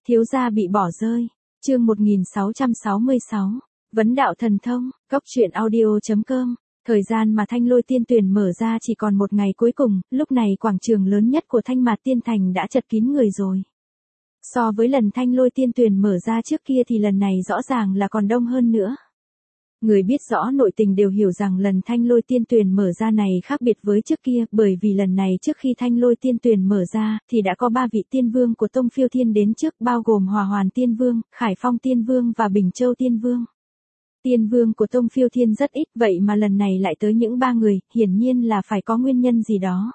Thiếu gia bị bỏ rơi. Chương 1666. Vấn đạo thần thông. Góc truyện audio.com. Thời gian mà Thanh Lôi Tiên Tuyển mở ra chỉ còn một ngày cuối cùng, lúc này quảng trường lớn nhất của Thanh Mạt Tiên Thành đã chật kín người rồi. So với lần Thanh Lôi Tiên Tuyển mở ra trước kia thì lần này rõ ràng là còn đông hơn nữa. Người biết rõ nội tình đều hiểu rằng lần Thanh Lôi Tiên Tuyển mở ra này khác biệt với trước kia, bởi vì lần này trước khi Thanh Lôi Tiên Tuyển mở ra thì đã có 3 vị tiên vương của Tông Phiêu Thiên đến trước, bao gồm Hỏa Hoàn Tiên Vương, Khải Phong Tiên Vương và Bình Châu Tiên Vương. Tiên vương của Tông Phiêu Thiên rất ít, vậy mà lần này lại tới những 3 người, hiển nhiên là phải có nguyên nhân gì đó.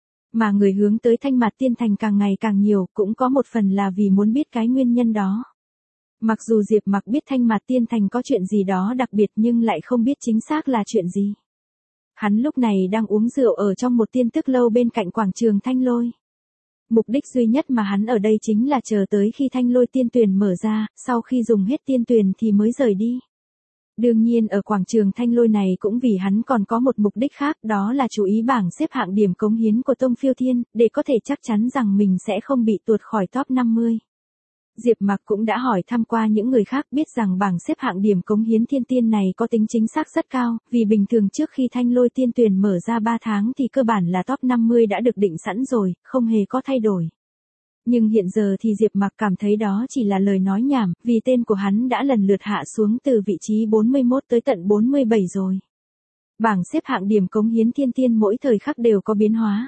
Mà người hướng tới Thanh Mạt Tiên Thành càng ngày càng nhiều, cũng có một phần là vì muốn biết cái nguyên nhân đó. Mặc dù Diệp Mặc biết Thanh Mạt Tiên Thành có chuyện gì đó đặc biệt nhưng lại không biết chính xác là chuyện gì. Hắn lúc này đang uống rượu ở trong một tiên tức lâu bên cạnh quảng trường Thanh Lôi. Mục đích duy nhất mà hắn ở đây chính là chờ tới khi Thanh Lôi Tiên Tuyển mở ra, sau khi dùng hết tiên tuyển thì mới rời đi. Đương nhiên ở quảng trường Thanh Lôi này cũng vì hắn còn có một mục đích khác, đó là chú ý bảng xếp hạng điểm cống hiến của Tông Phiêu Thiên, để có thể chắc chắn rằng mình sẽ không bị tuột khỏi top 50. Diệp Mặc cũng đã hỏi thăm qua những người khác, biết rằng bảng xếp hạng điểm cống hiến thiên tiên này có tính chính xác rất cao, vì bình thường trước khi Thanh Lôi Tiên Tuyển mở ra 3 tháng thì cơ bản là top 50 đã được định sẵn rồi, không hề có thay đổi. Nhưng hiện giờ thì Diệp Mặc cảm thấy đó chỉ là lời nói nhảm, vì tên của hắn đã lần lượt hạ xuống từ vị trí 41 tới tận 47 rồi. Bảng xếp hạng điểm cống hiến thiên tiên mỗi thời khắc đều có biến hóa.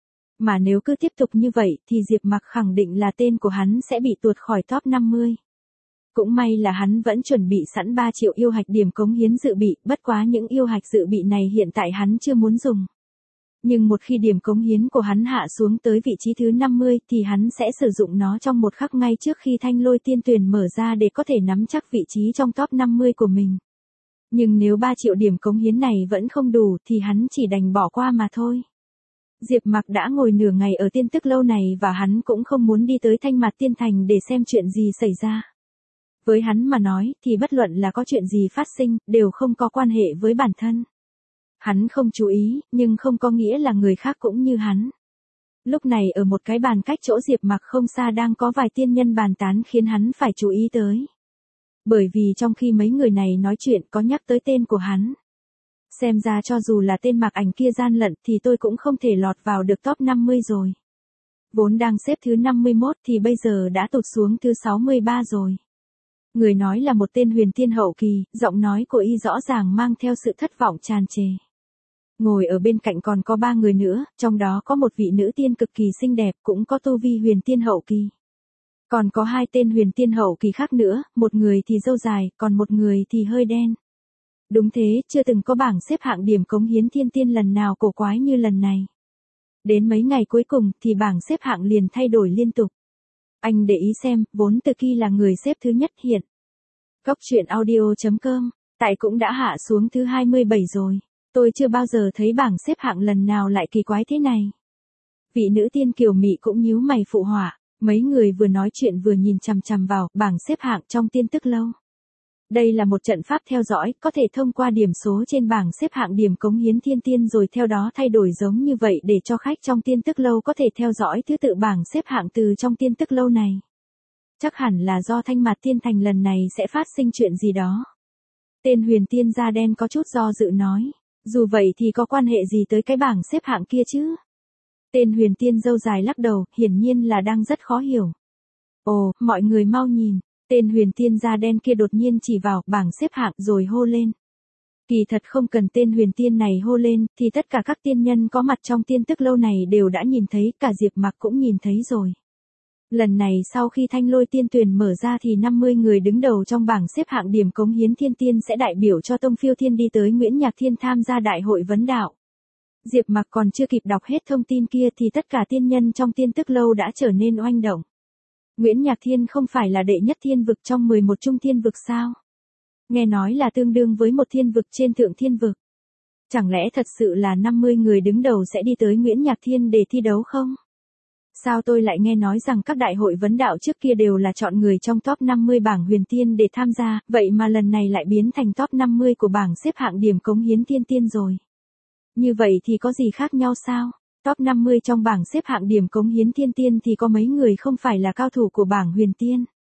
Mà nếu cứ tiếp tục như vậy thì Diệp Mặc khẳng định là tên của hắn sẽ bị tuột khỏi top 50. Cũng may là hắn vẫn chuẩn bị sẵn 3 triệu yêu hạch điểm cống hiến dự bị, bất quá những yêu hạch dự bị này hiện tại hắn chưa muốn dùng. Nhưng một khi điểm cống hiến của hắn hạ xuống tới vị trí thứ 50 thì hắn sẽ sử dụng nó trong một khắc ngay trước khi Thanh Lôi Tiên Tuyển mở ra để có thể nắm chắc vị trí trong top 50 của mình. Nhưng nếu 3 triệu điểm cống hiến này vẫn không đủ thì hắn chỉ đành bỏ qua mà thôi. Diệp Mặc đã ngồi nửa ngày ở tiên tức lâu này và hắn cũng không muốn đi tới Thanh Mạt Tiên Thành để xem chuyện gì xảy ra. Với hắn mà nói thì bất luận là có chuyện gì phát sinh, đều không có quan hệ với bản thân. Hắn không chú ý, nhưng không có nghĩa là người khác cũng như hắn. Lúc này ở một cái bàn cách chỗ Diệp Mặc không xa đang có vài tiên nhân bàn tán khiến hắn phải chú ý tới. Bởi vì trong khi mấy người này nói chuyện có nhắc tới tên của hắn. Xem ra cho dù là tên Mặc Ảnh kia gian lận thì tôi cũng không thể lọt vào được top 50 rồi. Vốn đang xếp thứ 51 thì bây giờ đã tụt xuống thứ 63 rồi. Người nói là một tên huyền tiên hậu kỳ, giọng nói của y rõ ràng mang theo sự thất vọng tràn trề. Ngồi ở bên cạnh còn có 3 người nữa, trong đó có một vị nữ tiên cực kỳ xinh đẹp cũng có tu vi huyền tiên hậu kỳ. Còn có 2 tên huyền tiên hậu kỳ khác nữa, một người thì râu dài, còn một người thì hơi đen. Đúng thế, chưa từng có bảng xếp hạng điểm cống hiến thiên tiên lần nào cổ quái như lần này. Đến mấy ngày cuối cùng thì bảng xếp hạng liền thay đổi liên tục. Anh để ý xem, vốn Từ Kỳ là người xếp thứ nhất hiện. Góc truyện audio.com, tại cũng đã hạ xuống thứ 27 rồi. Tôi chưa bao giờ thấy bảng xếp hạng lần nào lại kỳ quái thế này. Vị nữ tiên kiều mị cũng nhíu mày phụ họa, mấy người vừa nói chuyện vừa nhìn chằm chằm vào bảng xếp hạng trong tiên tức lâu. Đây là một trận pháp theo dõi, có thể thông qua điểm số trên bảng xếp hạng điểm cống hiến thiên tiên rồi theo đó thay đổi giống như vậy để cho khách trong tiên tức lâu có thể theo dõi thứ tự bảng xếp hạng từ trong tiên tức lâu này. Chắc hẳn là do Thanh Mạt Tiên Thành lần này sẽ phát sinh chuyện gì đó. Tên huyền tiên da đen có chút do dự nói, dù vậy thì có quan hệ gì tới cái bảng xếp hạng kia chứ? Tên huyền tiên râu dài lắc đầu, hiển nhiên là đang rất khó hiểu. Ồ, mọi người mau nhìn. Tên huyền tiên da đen kia đột nhiên chỉ vào bảng xếp hạng rồi hô lên. Kỳ thật không cần tên huyền tiên này hô lên, thì tất cả các tiên nhân có mặt trong tiên tức lâu này đều đã nhìn thấy, cả Diệp Mặc cũng nhìn thấy rồi. Lần này sau khi Thanh Lôi Tiên Tuyển mở ra thì 50 người đứng đầu trong bảng xếp hạng điểm cống hiến thiên tiên sẽ đại biểu cho Tông Phiêu Thiên đi tới Nguyễn Nhạc Thiên tham gia đại hội vấn đạo. Diệp Mặc còn chưa kịp đọc hết thông tin kia thì tất cả tiên nhân trong tiên tức lâu đã trở nên oanh động. Nguyễn Nhạc Thiên không phải là đệ nhất thiên vực trong 11 trung thiên vực sao? Nghe nói là tương đương với một thiên vực trên thượng thiên vực. Chẳng lẽ thật sự là 50 người đứng đầu sẽ đi tới Nguyễn Nhạc Thiên để thi đấu không? Sao tôi lại nghe nói rằng các đại hội vấn đạo trước kia đều là chọn người trong top 50 bảng huyền tiên để tham gia, vậy mà lần này lại biến thành top 50 của bảng xếp hạng điểm cống hiến thiên tiên rồi. Như vậy thì có gì khác nhau sao? Top 50 trong bảng xếp hạng điểm cống hiến thiên tiên thì có mấy người không phải là cao thủ của bảng huyền tiên.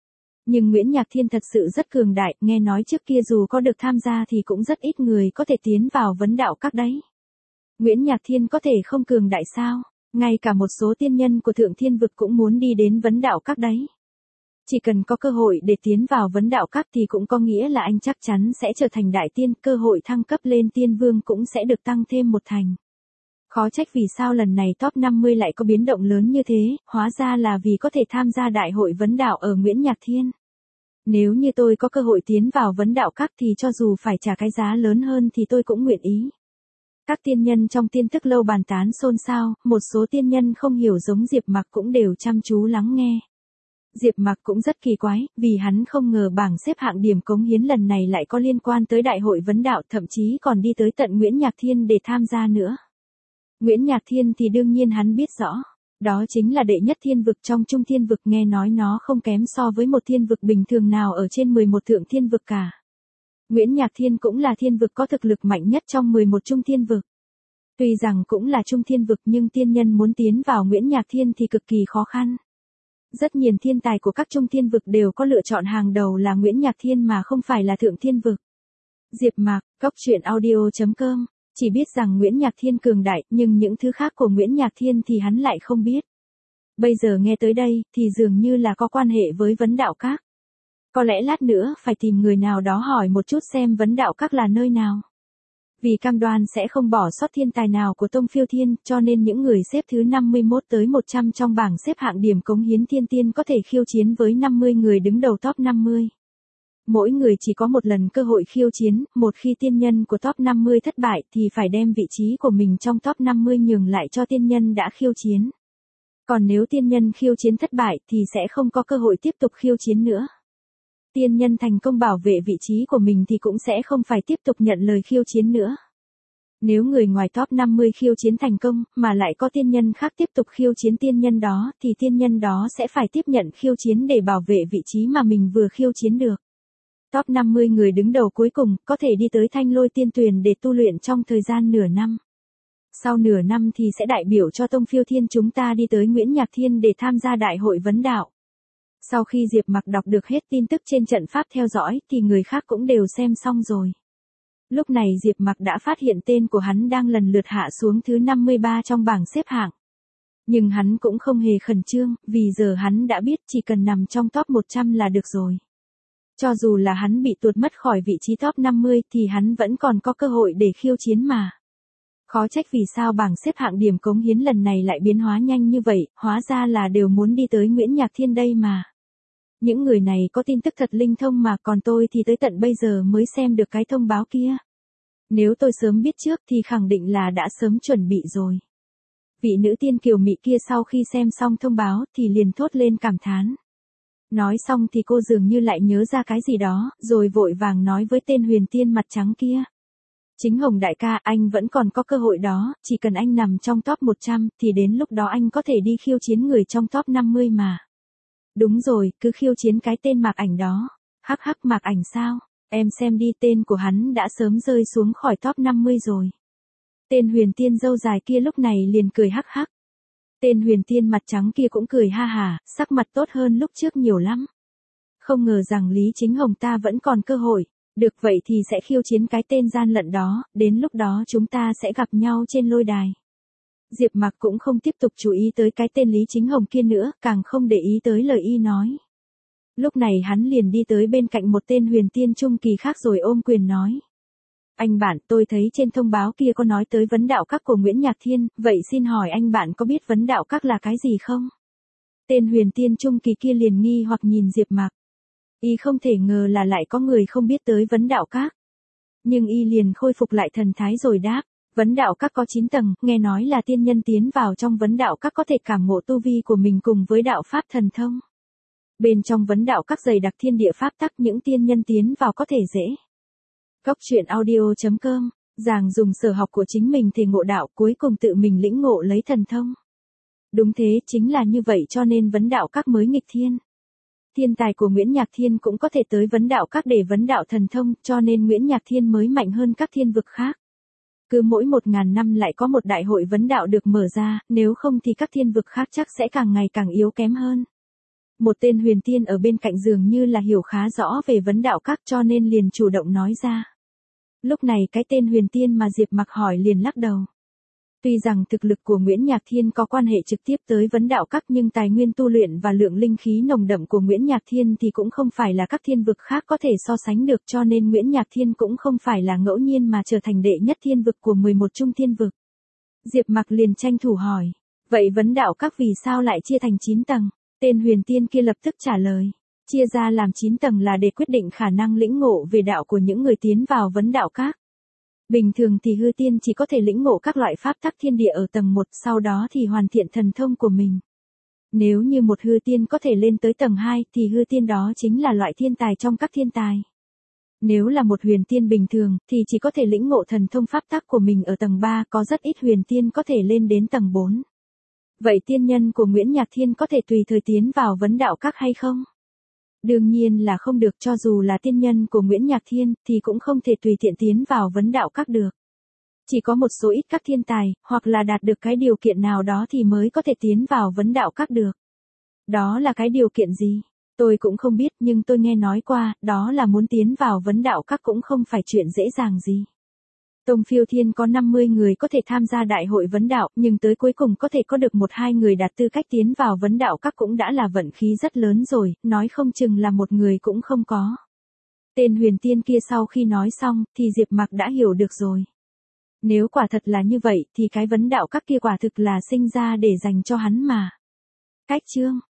Nhưng Nguyễn Nhạc Thiên thật sự rất cường đại, nghe nói trước kia dù có được tham gia thì cũng rất ít người có thể tiến vào vấn đạo các đấy. Nguyễn Nhạc Thiên có thể không cường đại sao? Ngay cả một số tiên nhân của Thượng Thiên Vực cũng muốn đi đến vấn đạo các đấy. Chỉ cần có cơ hội để tiến vào vấn đạo các thì cũng có nghĩa là anh chắc chắn sẽ trở thành đại tiên, cơ hội thăng cấp lên tiên vương cũng sẽ được tăng thêm một thành. Khó trách vì sao lần này top 50 lại có biến động lớn như thế, hóa ra là vì có thể tham gia đại hội vấn đạo ở Nguyễn Nhạc Thiên. Nếu như tôi có cơ hội tiến vào vấn đạo các thì cho dù phải trả cái giá lớn hơn thì tôi cũng nguyện ý. Các tiên nhân trong tiên thức lâu bàn tán xôn xao, một số tiên nhân không hiểu giống Diệp Mặc cũng đều chăm chú lắng nghe. Diệp Mặc cũng rất kỳ quái, vì hắn không ngờ bảng xếp hạng điểm cống hiến lần này lại có liên quan tới đại hội vấn đạo, thậm chí còn đi tới tận Nguyễn Nhạc Thiên để tham gia nữa. Nguyễn Nhạc Thiên thì đương nhiên hắn biết rõ, đó chính là đệ nhất thiên vực trong trung thiên vực, nghe nói nó không kém so với một thiên vực bình thường nào ở trên 11 thượng thiên vực cả. Nguyễn Nhạc Thiên cũng là thiên vực có thực lực mạnh nhất trong 11 trung thiên vực. Tuy rằng cũng là trung thiên vực nhưng tiên nhân muốn tiến vào Nguyễn Nhạc Thiên thì cực kỳ khó khăn. Rất nhiều thiên tài của các trung thiên vực đều có lựa chọn hàng đầu là Nguyễn Nhạc Thiên mà không phải là thượng thiên vực. Diệp Mạc, Goctruyện.audio.com, chỉ biết rằng Nguyễn Nhạc Thiên cường đại nhưng những thứ khác của Nguyễn Nhạc Thiên thì hắn lại không biết. Bây giờ nghe tới đây thì dường như là có quan hệ với vấn đạo các. Có lẽ lát nữa phải tìm người nào đó hỏi một chút xem vấn đạo các là nơi nào. Vì cam đoan sẽ không bỏ sót thiên tài nào của Tông Phiêu Thiên, cho nên những người xếp thứ 51 tới 100 trong bảng xếp hạng điểm cống hiến thiên tiên có thể khiêu chiến với 50 người đứng đầu top 50. Mỗi người chỉ có một lần cơ hội khiêu chiến, một khi tiên nhân của top 50 thất bại thì phải đem vị trí của mình trong top 50 nhường lại cho tiên nhân đã khiêu chiến. Còn nếu tiên nhân khiêu chiến thất bại thì sẽ không có cơ hội tiếp tục khiêu chiến nữa. Tiên nhân thành công bảo vệ vị trí của mình thì cũng sẽ không phải tiếp tục nhận lời khiêu chiến nữa. Nếu người ngoài top 50 khiêu chiến thành công, mà lại có tiên nhân khác tiếp tục khiêu chiến tiên nhân đó, thì tiên nhân đó sẽ phải tiếp nhận khiêu chiến để bảo vệ vị trí mà mình vừa khiêu chiến được. Top 50 người đứng đầu cuối cùng, có thể đi tới Thanh Lôi Tiên Tuyền để tu luyện trong thời gian nửa năm. Sau nửa năm thì sẽ đại biểu cho Tông Phiêu Thiên chúng ta đi tới Nguyễn Nhạc Thiên để tham gia đại hội vấn đạo. Sau khi Diệp Mặc đọc được hết tin tức trên trận pháp theo dõi thì người khác cũng đều xem xong rồi. Lúc này Diệp Mặc đã phát hiện tên của hắn đang lần lượt hạ xuống thứ 53 trong bảng xếp hạng. Nhưng hắn cũng không hề khẩn trương, vì giờ hắn đã biết chỉ cần nằm trong top 100 là được rồi. Cho dù là hắn bị tuột mất khỏi vị trí top 50 thì hắn vẫn còn có cơ hội để khiêu chiến mà. Khó trách vì sao bảng xếp hạng điểm cống hiến lần này lại biến hóa nhanh như vậy, hóa ra là đều muốn đi tới Nguyễn Nhạc Thiên đây mà. Những người này có tin tức thật linh thông mà, còn tôi thì tới tận bây giờ mới xem được cái thông báo kia. Nếu tôi sớm biết trước thì khẳng định là đã sớm chuẩn bị rồi. Vị nữ tiên kiều mị kia sau khi xem xong thông báo thì liền thốt lên cảm thán. Nói xong thì cô dường như lại nhớ ra cái gì đó, rồi vội vàng nói với tên huyền tiên mặt trắng kia. Chính Hồng đại ca, anh vẫn còn có cơ hội đó, chỉ cần anh nằm trong top 100 thì đến lúc đó anh có thể đi khiêu chiến người trong top 50 mà. Đúng rồi, cứ khiêu chiến cái tên Mạc Ảnh đó. Hắc hắc, Mạc Ảnh sao? Em xem đi, tên của hắn đã sớm rơi xuống khỏi top 50 rồi. Tên huyền tiên râu dài kia lúc này liền cười hắc hắc. Tên huyền tiên mặt trắng kia cũng cười ha hà, sắc mặt tốt hơn lúc trước nhiều lắm. Không ngờ rằng Lý Chính Hồng ta vẫn còn cơ hội. Được vậy thì sẽ khiêu chiến cái tên gian lận đó, đến lúc đó chúng ta sẽ gặp nhau trên lôi đài. Diệp Mặc cũng không tiếp tục chú ý tới cái tên Lý Chính Hồng kia nữa, càng không để ý tới lời y nói. Lúc này hắn liền đi tới bên cạnh một tên huyền tiên trung kỳ khác rồi ôm quyền nói. Anh bạn, tôi thấy trên thông báo kia có nói tới vấn đạo các của Nguyễn Nhạc Thiên, vậy xin hỏi anh bạn có biết vấn đạo các là cái gì không? Tên huyền tiên trung kỳ kia liền nghi hoặc nhìn Diệp Mặc. Y không thể ngờ là lại có người không biết tới vấn đạo các. Nhưng y liền khôi phục lại thần thái rồi đáp. Vấn đạo các có 9 tầng, nghe nói là tiên nhân tiến vào trong vấn đạo các có thể cảm ngộ tu vi của mình cùng với đạo pháp thần thông. Bên trong vấn đạo các dày đặc thiên địa pháp tắc, những tiên nhân tiến vào có thể dễ. Goctruyện.audio.com, Giàng dùng sở học của chính mình thể ngộ đạo, cuối cùng tự mình lĩnh ngộ lấy thần thông. Đúng thế, chính là như vậy cho nên vấn đạo các mới nghịch thiên. Thiên tài của Nguyễn Nhạc Thiên cũng có thể tới vấn đạo các để vấn đạo thần thông, cho nên Nguyễn Nhạc Thiên mới mạnh hơn các thiên vực khác. Cứ mỗi 1000 năm lại có một đại hội vấn đạo được mở ra, nếu không thì các thiên vực khác chắc sẽ càng ngày càng yếu kém hơn. Một tên huyền tiên ở bên cạnh dường như là hiểu khá rõ về vấn đạo các cho nên liền chủ động nói ra. Lúc này cái tên huyền tiên mà Diệp Mặc hỏi liền lắc đầu. Tuy rằng thực lực của Nguyễn Nhạc Thiên có quan hệ trực tiếp tới vấn đạo các nhưng tài nguyên tu luyện và lượng linh khí nồng đậm của Nguyễn Nhạc Thiên thì cũng không phải là các thiên vực khác có thể so sánh được cho nên Nguyễn Nhạc Thiên cũng không phải là ngẫu nhiên mà trở thành đệ nhất thiên vực của 11 trung thiên vực. Diệp Mặc liền tranh thủ hỏi, vậy vấn đạo các vì sao lại chia thành 9 tầng? Tên huyền tiên kia lập tức trả lời, chia ra làm 9 tầng là để quyết định khả năng lĩnh ngộ về đạo của những người tiến vào vấn đạo các. Bình thường thì hư tiên chỉ có thể lĩnh ngộ các loại pháp tắc thiên địa ở tầng 1, sau đó thì hoàn thiện thần thông của mình. Nếu như một hư tiên có thể lên tới tầng 2 thì hư tiên đó chính là loại thiên tài trong các thiên tài. Nếu là một huyền tiên bình thường thì chỉ có thể lĩnh ngộ thần thông pháp tắc của mình ở tầng 3, có rất ít huyền tiên có thể lên đến tầng 4. Vậy tiên nhân của Nguyễn Nhạc Thiên có thể tùy thời tiến vào vấn đạo các hay không? Đương nhiên là không được, cho dù là tiên nhân của Nguyễn Nhạc Thiên thì cũng không thể tùy tiện tiến vào vấn đạo các được. Chỉ có một số ít các thiên tài, hoặc là đạt được cái điều kiện nào đó thì mới có thể tiến vào vấn đạo các được. Đó là cái điều kiện gì? Tôi cũng không biết nhưng tôi nghe nói qua, đó là muốn tiến vào vấn đạo các cũng không phải chuyện dễ dàng gì. Tông Phiêu Thiên có 50 người có thể tham gia đại hội vấn đạo, nhưng tới cuối cùng có thể có được 1-2 người đạt tư cách tiến vào vấn đạo các cũng đã là vận khí rất lớn rồi, nói không chừng là một người cũng không có. Tên huyền tiên kia sau khi nói xong, thì Diệp Mặc đã hiểu được rồi. Nếu quả thật là như vậy, thì cái vấn đạo các kia quả thực là sinh ra để dành cho hắn mà. Cách chương